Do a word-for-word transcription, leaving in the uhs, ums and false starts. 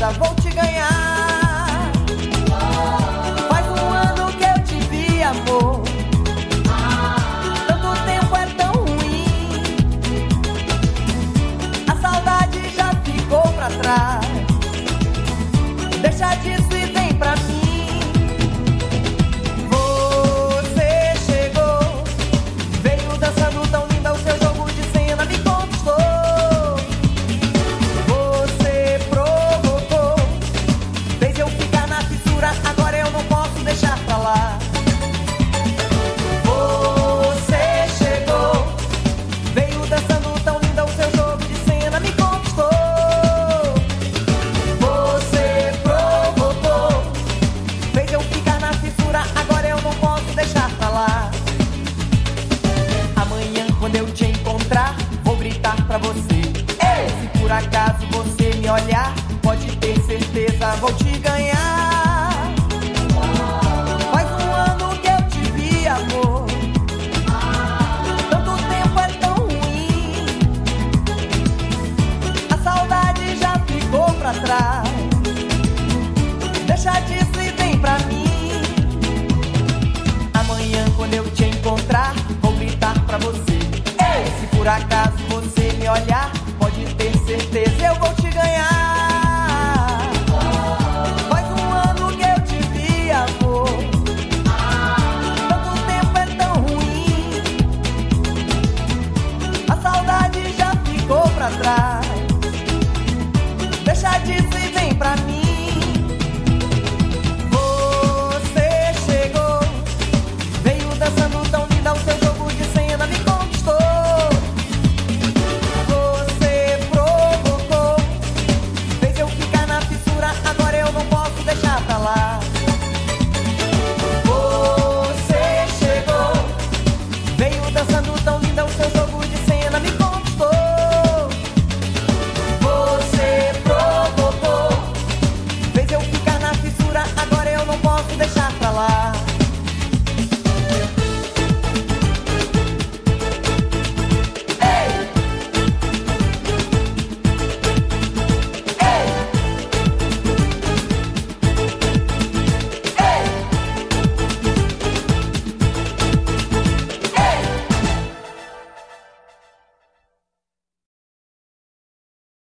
certeza vou te ganhar. Faz um ano que eu te vi, amor. Tanto tempo é tão ruim. A saudade já ficou pra trás. Deixa disso e vem pra mim. Você chegou, veio dançando tão linda, o seu jogo de cena me conquistou. Você provocou, fez eu ficar na fissura, agora eu não posso deixar pra lá. Você chegou, veio dançando tão linda, o seu jogo de cena me conquistou. Você provocou, fez eu ficar na fissura, agora eu não posso deixar pra lá. Amanhã quando eu te encontrar, vou gritar pra você. Ei! Se por acaso você me olhar, pode ter certeza, vou te ganhar. Faz um ano que eu te vi, amor. Tanto tempo é tão ruim. A saudade já ficou pra trás. Deixa disso e vem pra mim. Amanhã quando eu te encontrar, vou gritar pra você. Ei! Se por acaso você me olhar, pode ter certeza, eu vou te ganhar. Faz um ano que eu te vi, amor. Tanto tempo é tão ruim. A saudade já ficou pra trás. Deixa disso e vem pra mim. Você chegou, veio dançando tão linda, o seu jogo de cena me conquistou. Você provocou, fez eu ficar na fissura, agora eu não posso deixar pra lá. Você chegou, veio dançando tão